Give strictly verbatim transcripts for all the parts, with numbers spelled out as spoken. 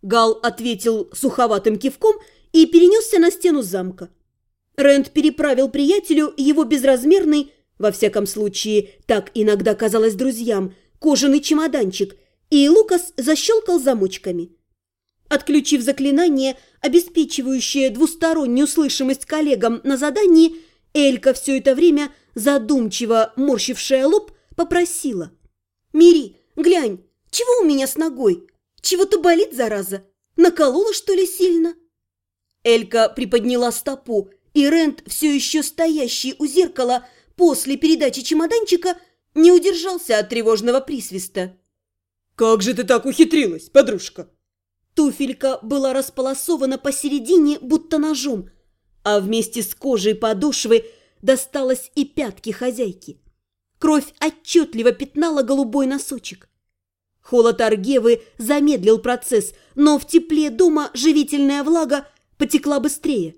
Гал ответил суховатым кивком и перенесся на стену замка. Рэнд переправил приятелю его безразмерный, во всяком случае, так иногда казалось друзьям, кожаный чемоданчик, и Лукас защелкал замочками. Отключив заклинание, обеспечивающее двустороннюю слышимость коллегам на задании, Элька, все это время задумчиво морщившая лоб, попросила: «Мири, глянь, чего у меня с ногой? Чего-то болит, зараза? Наколола, что ли, сильно?» Элька приподняла стопу, и Рэнд, все еще стоящий у зеркала после передачи чемоданчика, не удержался от тревожного присвиста. «Как же ты так ухитрилась, подружка?» Туфелька была располосована посередине, будто ножом, а вместе с кожей подошвы досталось и пятки хозяйки. Кровь отчетливо пятнала голубой носочек. Холод Аргевы замедлил процесс, но в тепле дома живительная влага потекла быстрее.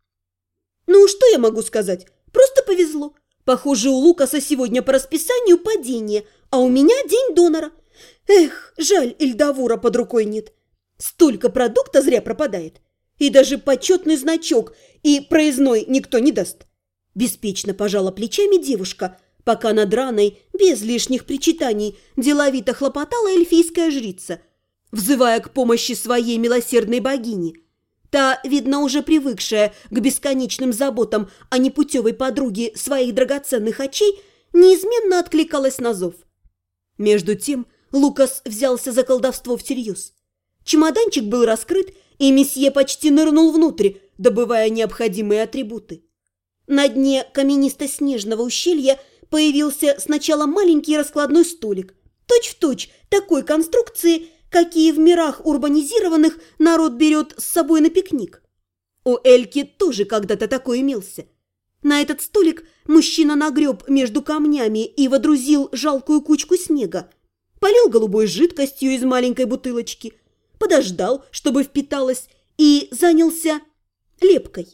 «Ну, что я могу сказать? Просто повезло. Похоже, у Лукаса сегодня по расписанию падение, а у меня день донора. Эх, жаль, Эльдавура под рукой нет. Столько продукта зря пропадает. И даже почетный значок и проездной никто не даст». Беспечно пожала плечами девушка, пока над раной, без лишних причитаний, деловито хлопотала эльфийская жрица, взывая к помощи своей милосердной богини. Та, видно, уже привыкшая к бесконечным заботам о непутевой подруге своих драгоценных очей, неизменно откликалась на зов. Между тем Лукас взялся за колдовство всерьез. Чемоданчик был раскрыт, и месье почти нырнул внутрь, добывая необходимые атрибуты. На дне каменисто-снежного ущелья появился сначала маленький раскладной столик, точь-в-точь такой конструкции, какие в мирах урбанизированных народ берет с собой на пикник. У Эльки тоже когда-то такой имелся. На этот столик мужчина нагреб между камнями и водрузил жалкую кучку снега, полил голубой жидкостью из маленькой бутылочки, подождал, чтобы впиталась, и занялся лепкой.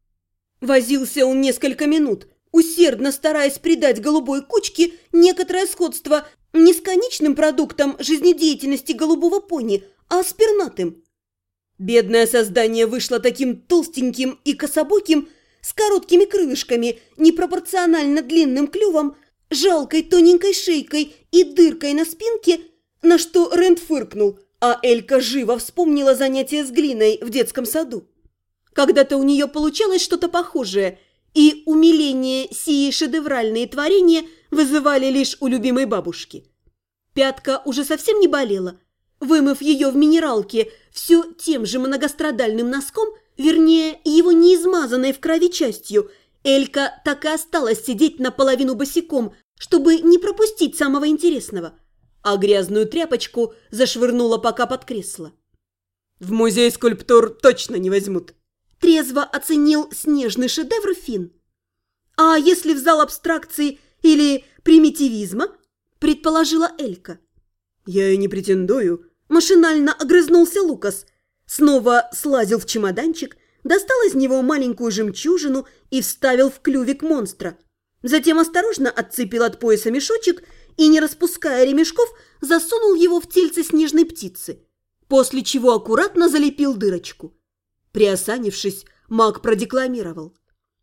Возился он несколько минут, усердно стараясь придать голубой кучке некоторое сходство не с конечным продуктом жизнедеятельности голубого пони, а с пернатым. Бедное создание вышло таким толстеньким и кособоким, с короткими крылышками, непропорционально длинным клювом, жалкой тоненькой шейкой и дыркой на спинке, на что Рэнд фыркнул, а Элька живо вспомнила занятия с глиной в детском саду. Когда-то у нее получалось что-то похожее, и умиление сии шедевральные творения вызывали лишь у любимой бабушки. Пятка уже совсем не болела. Вымыв ее в минералке все тем же многострадальным носком, вернее, его неизмазанной в крови частью, Элька так и осталась сидеть наполовину босиком, чтобы не пропустить самого интересного, а грязную тряпочку зашвырнула пока под кресло. «В музей скульптур точно не возьмут», – трезво оценил снежный шедевр Финн. «А если в зал абстракции или примитивизма?» – предположила Элька. «Я и не претендую», – машинально огрызнулся Лукас. Снова слазил в чемоданчик, достал из него маленькую жемчужину и вставил в клювик монстра. Затем осторожно отцепил от пояса мешочек и, не распуская ремешков, засунул его в тельце снежной птицы, после чего аккуратно залепил дырочку. Приосанившись, маг продекламировал: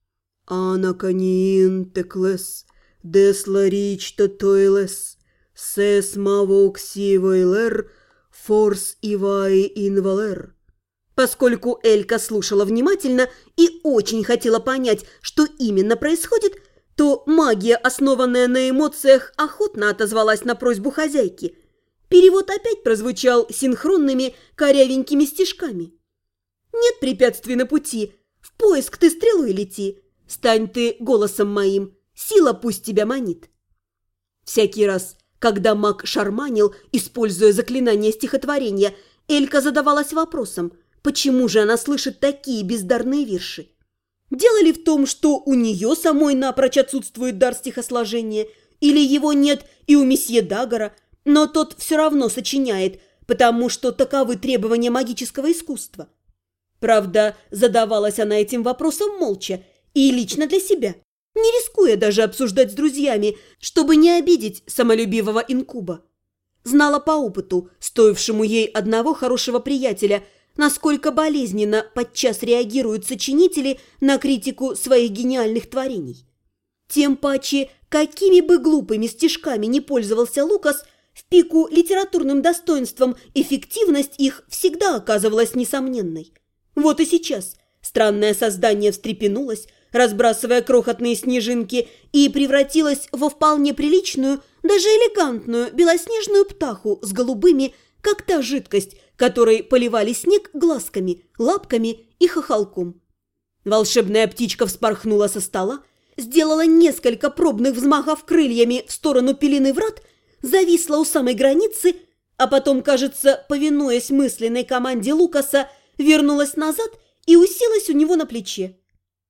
«Анаканин теклес, десларичта тойлес, сес мавокси вейлер, форс ивай инвалер». Поскольку Элька слушала внимательно и очень хотела понять, что именно происходит, то магия, основанная на эмоциях, охотно отозвалась на просьбу хозяйки. Перевод опять прозвучал синхронными корявенькими стишками. «Нет препятствий на пути, в поиск ты стрелой лети, стань ты голосом моим, сила пусть тебя манит». Всякий раз, когда маг шарманил, используя заклинание стихотворения, Элька задавалась вопросом, почему же она слышит такие бездарные вирши. Дело ли в том, что у нее самой напрочь отсутствует дар стихосложения, или его нет и у месье Дагора, но тот все равно сочиняет, потому что таковы требования магического искусства. Правда, задавалась она этим вопросом молча и лично для себя, не рискуя даже обсуждать с друзьями, чтобы не обидеть самолюбивого инкуба. знала по опыту, стоившему ей одного хорошего приятеля, насколько болезненно подчас реагируют сочинители на критику своих гениальных творений. Тем паче, какими бы глупыми стишками не пользовался Лукас, в пику литературным достоинством эффективность их всегда оказывалась несомненной. Вот и сейчас странное создание встрепенулось, разбрасывая крохотные снежинки, и превратилась во вполне приличную, даже элегантную белоснежную птаху с голубыми, как та жидкость, которой поливали снег глазками, лапками и хохолком. Волшебная птичка вспорхнула со стола, сделала несколько пробных взмахов крыльями в сторону пелены врат, зависла у самой границы, а потом, кажется, повинуясь мысленной команде Лукаса, вернулась назад и уселась у него на плече.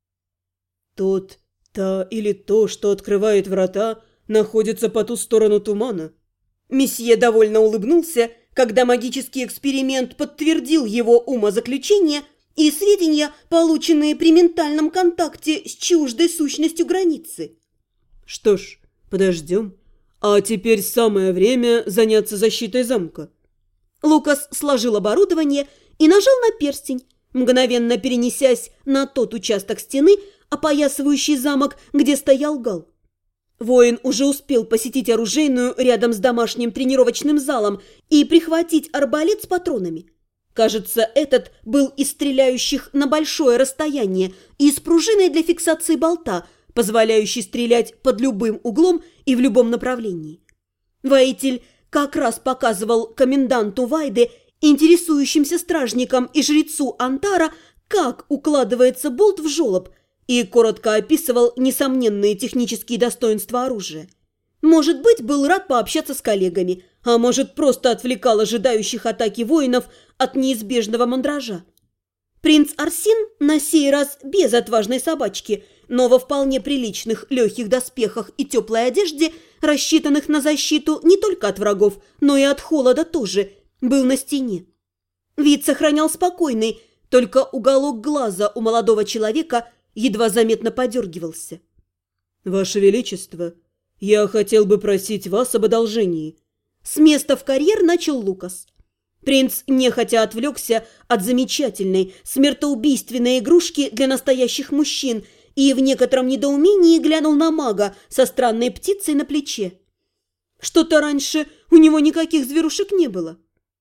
Тот, та или то, что открывает врата, находится по ту сторону тумана. Месье довольно улыбнулся, когда магический эксперимент подтвердил его умозаключение и сведения, полученные при ментальном контакте с чуждой сущностью границы. Что ж, подождем. А теперь самое время заняться защитой замка. Лукас сложил оборудование и нажал на перстень, мгновенно перенесясь на тот участок стены, опоясывающий замок, где стоял Гал. Воин уже успел посетить оружейную рядом с домашним тренировочным залом и прихватить арбалет с патронами. Кажется, этот был из стреляющих на большое расстояние и с пружиной для фиксации болта, позволяющей стрелять под любым углом и в любом направлении. Воитель как раз показывал коменданту Вайды, интересующимся стражникам и жрецу Антара, как укладывается болт в жолоб, и коротко описывал несомненные технические достоинства оружия. Может быть, был рад пообщаться с коллегами, а может, просто отвлекал ожидающих атаки воинов от неизбежного мандража. Принц Арсин, на сей раз без отважной собачки, но во вполне приличных легких доспехах и теплой одежде, рассчитанных на защиту не только от врагов, но и от холода тоже, был на стене. Вид сохранял спокойный, только уголок глаза у молодого человека едва заметно подергивался. «Ваше Величество, я хотел бы просить вас об одолжении». С места в карьер начал Лукас. Принц нехотя отвлекся от замечательной, смертоубийственной игрушки для настоящих мужчин и в некотором недоумении глянул на мага со странной птицей на плече. Что-то раньше у него никаких зверушек не было.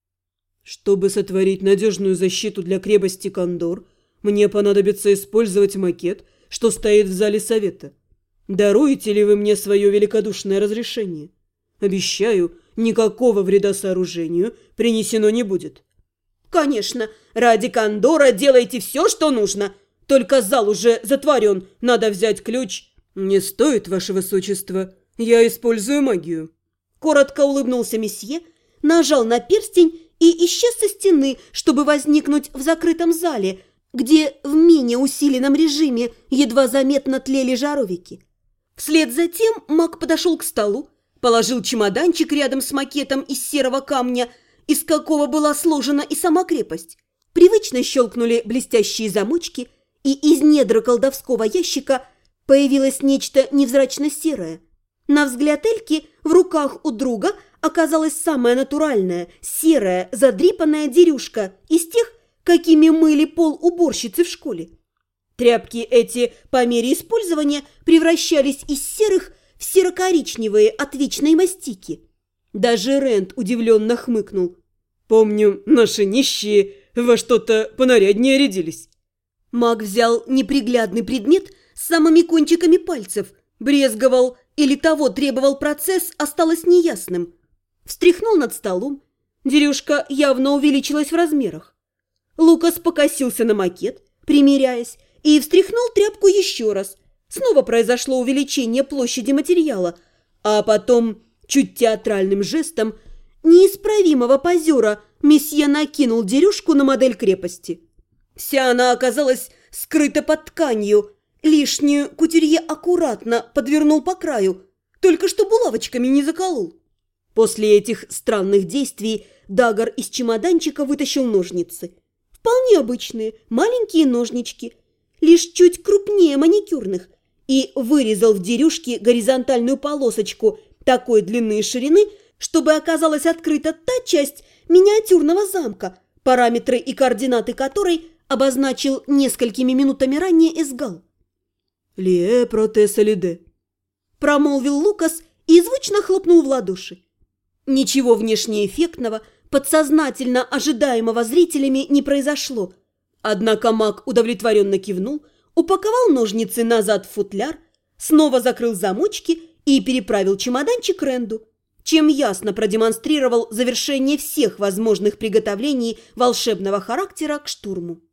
«Чтобы сотворить надежную защиту для крепости Кондор, мне понадобится использовать макет, что стоит в зале совета. Даруете ли вы мне свое великодушное разрешение? Обещаю, никакого вреда сооружению принесено не будет». «Конечно, ради Кондора делайте все, что нужно. Только зал уже затворен, надо взять ключ». «Не стоит, ваше высочество, я использую магию». Коротко улыбнулся месье, нажал на перстень и исчез со стены, чтобы возникнуть в закрытом зале, где в менее усиленном режиме едва заметно тлели жаровики. Вслед за тем маг подошел к столу, положил чемоданчик рядом с макетом из серого камня, из какого была сложена и сама крепость. Привычно щелкнули блестящие замочки, и из недр колдовского ящика появилось нечто невзрачно-серое. На взгляд Эльки в руках у друга оказалась самая натуральная, серая, задрипанная дерюшка из тех, какими мыли пол уборщицы в школе. Тряпки эти по мере использования превращались из серых в серо-коричневые от вечной мастики. Даже Рент удивленно хмыкнул. «Помню, наши нищие во что-то понаряднее рядились». Маг взял неприглядный предмет с самыми кончиками пальцев, брезговал или того требовал процесс, осталось неясным. Встряхнул над столом. Дерюшка явно увеличилась в размерах. Лукас покосился на макет, примеряясь, и встряхнул тряпку еще раз. Снова произошло увеличение площади материала, а потом, чуть театральным жестом, неисправимого позера месье накинул дерюшку на модель крепости. Вся она оказалась скрыта под тканью, лишнюю кутюрье аккуратно подвернул по краю, только что булавочками не заколол. После этих странных действий Дагар из чемоданчика вытащил ножницы. Вполне обычные, маленькие ножнички, лишь чуть крупнее маникюрных, и вырезал в дерюшке горизонтальную полосочку такой длины и ширины, чтобы оказалась открыта та часть миниатюрного замка, параметры и координаты которой обозначил несколькими минутами ранее Эсгал. «Лие протеса лиде», – промолвил Лукас и звучно хлопнул в ладоши. Ничего внешне эффектного, подсознательно ожидаемого зрителями не произошло. Однако маг удовлетворенно кивнул, упаковал ножницы назад в футляр, снова закрыл замочки и переправил чемоданчик Ренду, чем ясно продемонстрировал завершение всех возможных приготовлений волшебного характера к штурму.